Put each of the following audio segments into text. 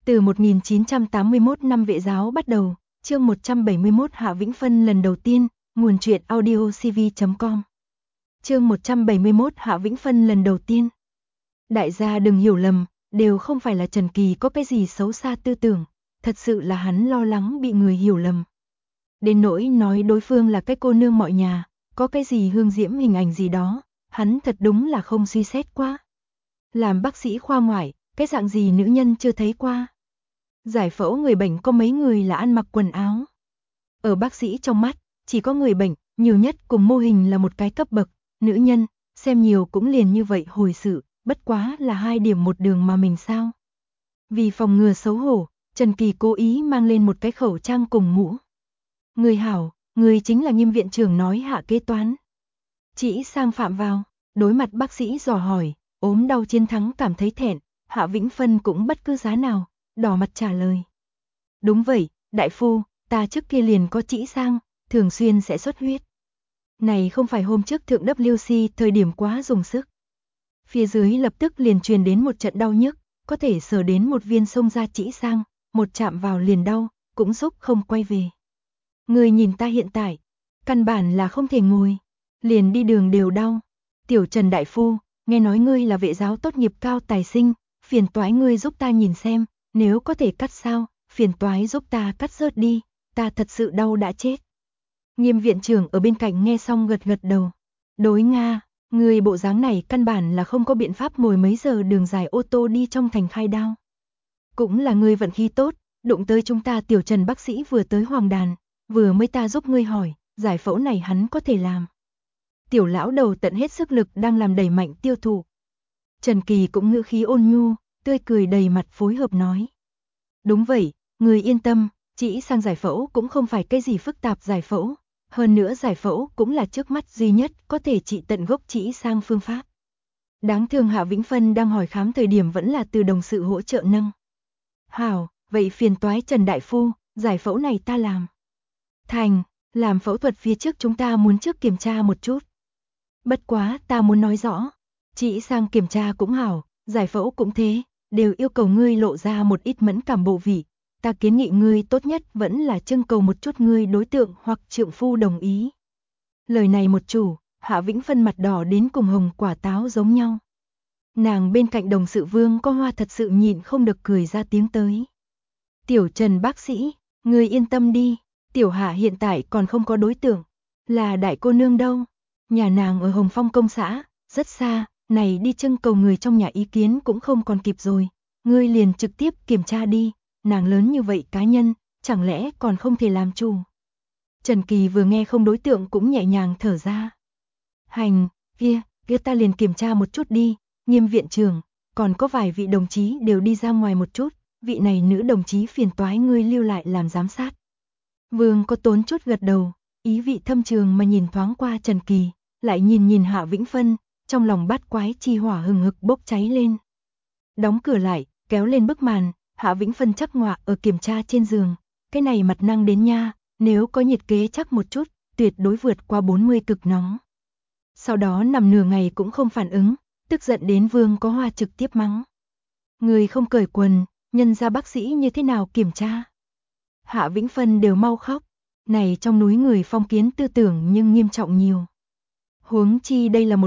Từ 1981 năm vệ giáo bắt đầu, chương 171 Hạ Vĩnh Phân lần đầu tiên, nguồn truyện audiocv.com. Chương 171 Hạ Vĩnh Phân lần đầu tiên. Đại gia đừng hiểu lầm, đều không phải là Trần Kỳ có cái gì xấu xa tư tưởng, thật sự là hắn lo lắng bị người hiểu lầm. Đến nỗi nói đối phương là cái cô nương mọi nhà, có cái gì hương diễm hình ảnh gì đó, hắn thật đúng là không suy xét qua. Làm bác sĩ khoa ngoại, cái dạng gì nữ nhân chưa thấy qua. Giải phẫu người bệnh có mấy người là ăn mặc quần áo. Ở bác sĩ trong mắt, chỉ có người bệnh, nhiều nhất cùng mô hình là một cái cấp bậc, nữ nhân, xem nhiều cũng liền như vậy hồi sự, bất quá là 2 điểm một đường mà mình sao. Vì phòng ngừa xấu hổ, Trần Kỳ cố ý mang lên một cái khẩu trang cùng mũ. Người hảo, người chính là Nghiêm viện trưởng nói Hạ kế toán. Chỉ sang phạm vào, đối mặt bác sĩ dò hỏi, ốm đau chiến thắng cảm thấy thẹn, Hạ Vĩnh Phân cũng bất cứ giá nào, đỏ mặt trả lời. Đúng vậy, đại phu, ta trước kia liền có trĩ sang, thường xuyên sẽ xuất huyết. Này không phải hôm trước thượng WC thời điểm quá dùng sức. Phía dưới lập tức liền truyền đến một trận đau nhức, có thể sờ đến một viên xông ra trĩ sang, một chạm vào liền đau, cũng giúp không quay về. Người nhìn ta hiện tại, căn bản là không thể ngồi, liền đi đường đều đau. Tiểu Trần đại phu, nghe nói ngươi là vệ giáo tốt nghiệp cao tài sinh, phiền toái ngươi giúp ta nhìn xem, nếu có thể cắt sao, phiền toái giúp ta cắt rớt đi, ta thật sự đau đã chết. Nghiêm viện trưởng ở bên cạnh nghe xong gật gật đầu. Đối Nga, người bộ dáng này căn bản là không có biện pháp ngồi mấy giờ đường dài ô tô đi trong thành khai đao. Cũng là ngươi vận khí tốt, đụng tới chúng ta Tiểu Trần bác sĩ vừa tới Hoàng Đàn, vừa mới ta giúp ngươi hỏi, giải phẫu này hắn có thể làm. Tiểu lão đầu tận hết sức lực đang làm đẩy mạnh tiêu thụ. Trần Kỳ cũng ngữ khí ôn nhu, tươi cười đầy mặt phối hợp nói. Đúng vậy, người yên tâm, chỉ sang giải phẫu cũng không phải cái gì phức tạp giải phẫu, hơn nữa giải phẫu cũng là trước mắt duy nhất có thể trị tận gốc chỉ sang phương pháp. Đáng thương Hạ Vĩnh Phân đang hỏi khám thời điểm vẫn là từ đồng sự hỗ trợ nâng. Hảo, vậy phiền toái Trần đại phu, giải phẫu này ta làm. Thành, làm phẫu thuật phía trước chúng ta muốn trước kiểm tra một chút. Bất quá ta muốn nói rõ, chỉ sang kiểm tra cũng hảo, giải phẫu cũng thế, đều yêu cầu ngươi lộ ra một ít mẫn cảm bộ vị. Ta kiến nghị ngươi tốt nhất vẫn là trưng cầu một chút ngươi đối tượng hoặc trượng phu đồng ý. Lời này một chủ, Hạ Vĩnh Phân mặt đỏ đến cùng hồng quả táo giống nhau. Nàng bên cạnh đồng sự Vương có Hoa thật sự nhịn không được cười ra tiếng tới. Tiểu Trần bác sĩ, ngươi yên tâm đi, Tiểu Hạ hiện tại còn không có đối tượng, là đại cô nương đâu. Nhà nàng ở Hồng Phong công xã, rất xa, này đi trưng cầu người trong nhà ý kiến cũng không còn kịp rồi. Ngươi liền trực tiếp kiểm tra đi, nàng lớn như vậy cá nhân, chẳng lẽ còn không thể làm chủ. Trần Kỳ vừa nghe không đối tượng cũng nhẹ nhàng thở ra. Hành, kia ta liền kiểm tra một chút đi, Nghiêm viện trưởng, còn có vài vị đồng chí đều đi ra ngoài một chút, vị này nữ đồng chí phiền toái ngươi lưu lại làm giám sát. Vương có tốn chút gật đầu, ý vị thâm trường mà nhìn thoáng qua Trần Kỳ, lại nhìn Hạ Vĩnh Phân, trong lòng bát quái chi hỏa hừng hực bốc cháy lên. Đóng cửa lại, kéo lên bức màn, Hạ Vĩnh Phân chắc ngoạ ở kiểm tra trên giường, cái này mặt năng đến nha, nếu có nhiệt kế chắc một chút, tuyệt đối vượt qua 40 cực nóng. Sau đó nằm nửa ngày cũng không phản ứng, tức giận đến Vương có Hoa trực tiếp mắng. Người không cởi quần, nhân ra bác sĩ như thế nào kiểm tra. Hạ Vĩnh Phân đều mau khóc, này trong núi người phong kiến tư tưởng nhưng nghiêm trọng nhiều. Huống chi đây là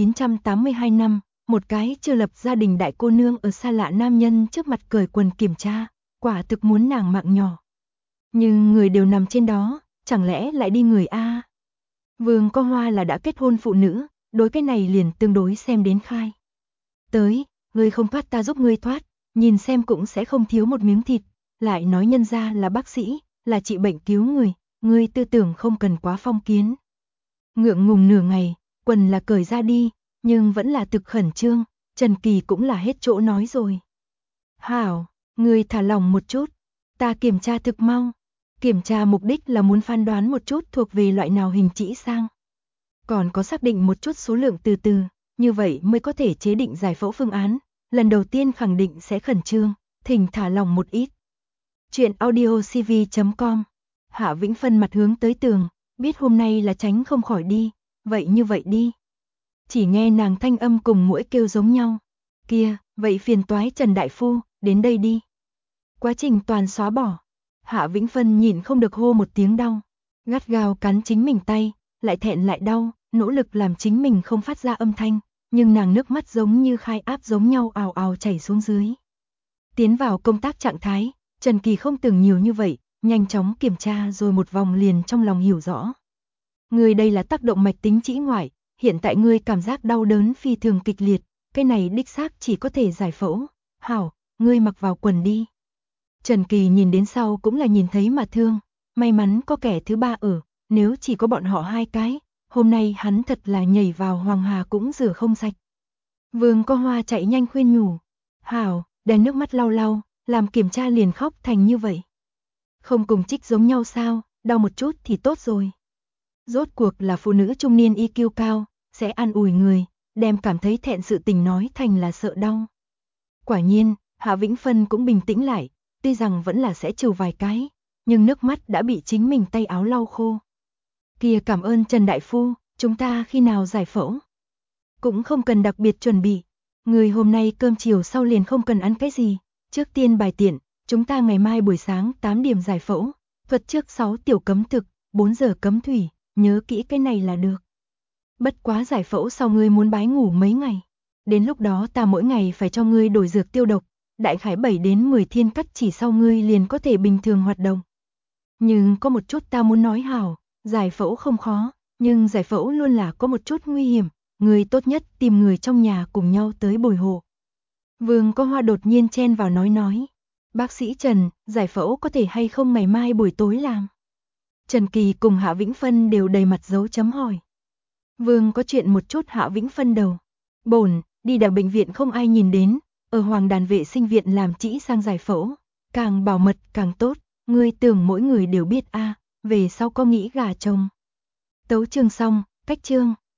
1982 năm, một cái chưa lập gia đình đại cô nương ở xa lạ nam nhân trước mặt cởi quần kiểm tra, quả thực muốn nàng mạng nhỏ. Nhưng người đều nằm trên đó, chẳng lẽ lại đi người A. Vương có Hoa là đã kết hôn phụ nữ, đối cái này liền tương đối xem đến khai. Tới, ngươi không thoát ta giúp ngươi thoát, nhìn xem cũng sẽ không thiếu một miếng thịt, lại nói nhân ra là bác sĩ, là trị bệnh cứu người, ngươi tư tưởng không cần quá phong kiến. Ngượng ngùng nửa ngày, quần là cởi ra đi, nhưng vẫn là thực khẩn trương, Trần Kỳ cũng là hết chỗ nói rồi. Hảo, ngươi thả lòng một chút, ta kiểm tra thực mau. Kiểm tra mục đích là muốn phán đoán một chút thuộc về loại nào hình chỉ sang. Còn có xác định một chút số lượng từ, như vậy mới có thể chế định giải phẫu phương án. Lần đầu tiên khẳng định sẽ khẩn trương, thỉnh thả lòng một ít. Chuyện audiocv.com. Hạ Vĩnh Phân mặt hướng tới tường, biết hôm nay là tránh không khỏi đi, vậy như vậy đi. Chỉ nghe nàng thanh âm cùng muỗi kêu giống nhau. Kia, vậy phiền toái Trần đại phu, đến đây đi. Quá trình toàn xóa bỏ. Hạ Vĩnh Phân nhịn không được hô một tiếng đau, gắt gao cắn chính mình tay, lại thẹn lại đau, nỗ lực làm chính mình không phát ra âm thanh, nhưng nàng nước mắt giống như khai áp giống nhau ào ào chảy xuống dưới. Tiến vào công tác trạng thái, Trần Kỳ không tưởng nhiều như vậy, nhanh chóng kiểm tra rồi một vòng liền trong lòng hiểu rõ. Ngươi đây là tác động mạch tính trĩ ngoại, hiện tại ngươi cảm giác đau đớn phi thường kịch liệt, cái này đích xác chỉ có thể giải phẫu. Hảo, ngươi mặc vào quần đi. Trần Kỳ nhìn đến sau cũng là nhìn thấy mà thương, may mắn có kẻ thứ ba ở, nếu chỉ có bọn họ hai cái, hôm nay hắn thật là nhảy vào Hoàng Hà cũng rửa không sạch. Vương Có Hoa chạy nhanh khuyên nhủ, Hảo, đèn nước mắt lau lau, làm kiểm tra liền khóc thành như vậy. Không cùng Trích giống nhau sao, đau một chút thì tốt rồi. Rốt cuộc là phụ nữ trung niên IQ cao, sẽ an ủi người, đem cảm thấy thẹn sự tình nói thành là sợ đau. Quả nhiên, Hạ Vĩnh Phân cũng bình tĩnh lại, tuy rằng vẫn là sẽ trừ vài cái, nhưng nước mắt đã bị chính mình tay áo lau khô. Kìa cảm ơn Trần Đại Phu, chúng ta khi nào giải phẫu? Cũng không cần đặc biệt chuẩn bị, người hôm nay cơm chiều sau liền không cần ăn cái gì, trước tiên bài tiện, chúng ta ngày mai buổi sáng 8 điểm giải phẫu, thuật trước 6 tiểu cấm thực, 4 giờ cấm thủy, nhớ kỹ cái này là được. Bất quá giải phẫu sau ngươi muốn bái ngủ mấy ngày, đến lúc đó ta mỗi ngày phải cho ngươi đổi dược tiêu độc, đại khái 7 đến 10 thiên cắt chỉ sau ngươi liền có thể bình thường hoạt động. Nhưng có một chút ta muốn nói Hảo, giải phẫu không khó, nhưng giải phẫu luôn là có một chút nguy hiểm, người tốt nhất tìm người trong nhà cùng nhau tới bồi hộ. Vương Có Hoa đột nhiên chen vào nói, bác sĩ Trần, giải phẫu có thể hay không ngày mai buổi tối làm? Trần Kỳ cùng Hạ Vĩnh Phân đều đầy mặt dấu chấm hỏi. Vương có chuyện một chút Hạ Vĩnh Phân đầu. Bổn, đi đào bệnh viện không ai nhìn đến, ở Hoàng Đàn vệ sinh viện làm trĩ sang giải phẫu, càng bảo mật càng tốt, ngươi tưởng mỗi người đều biết a, về sau có nghĩ gả chồng. Tấu chương xong, cách chương.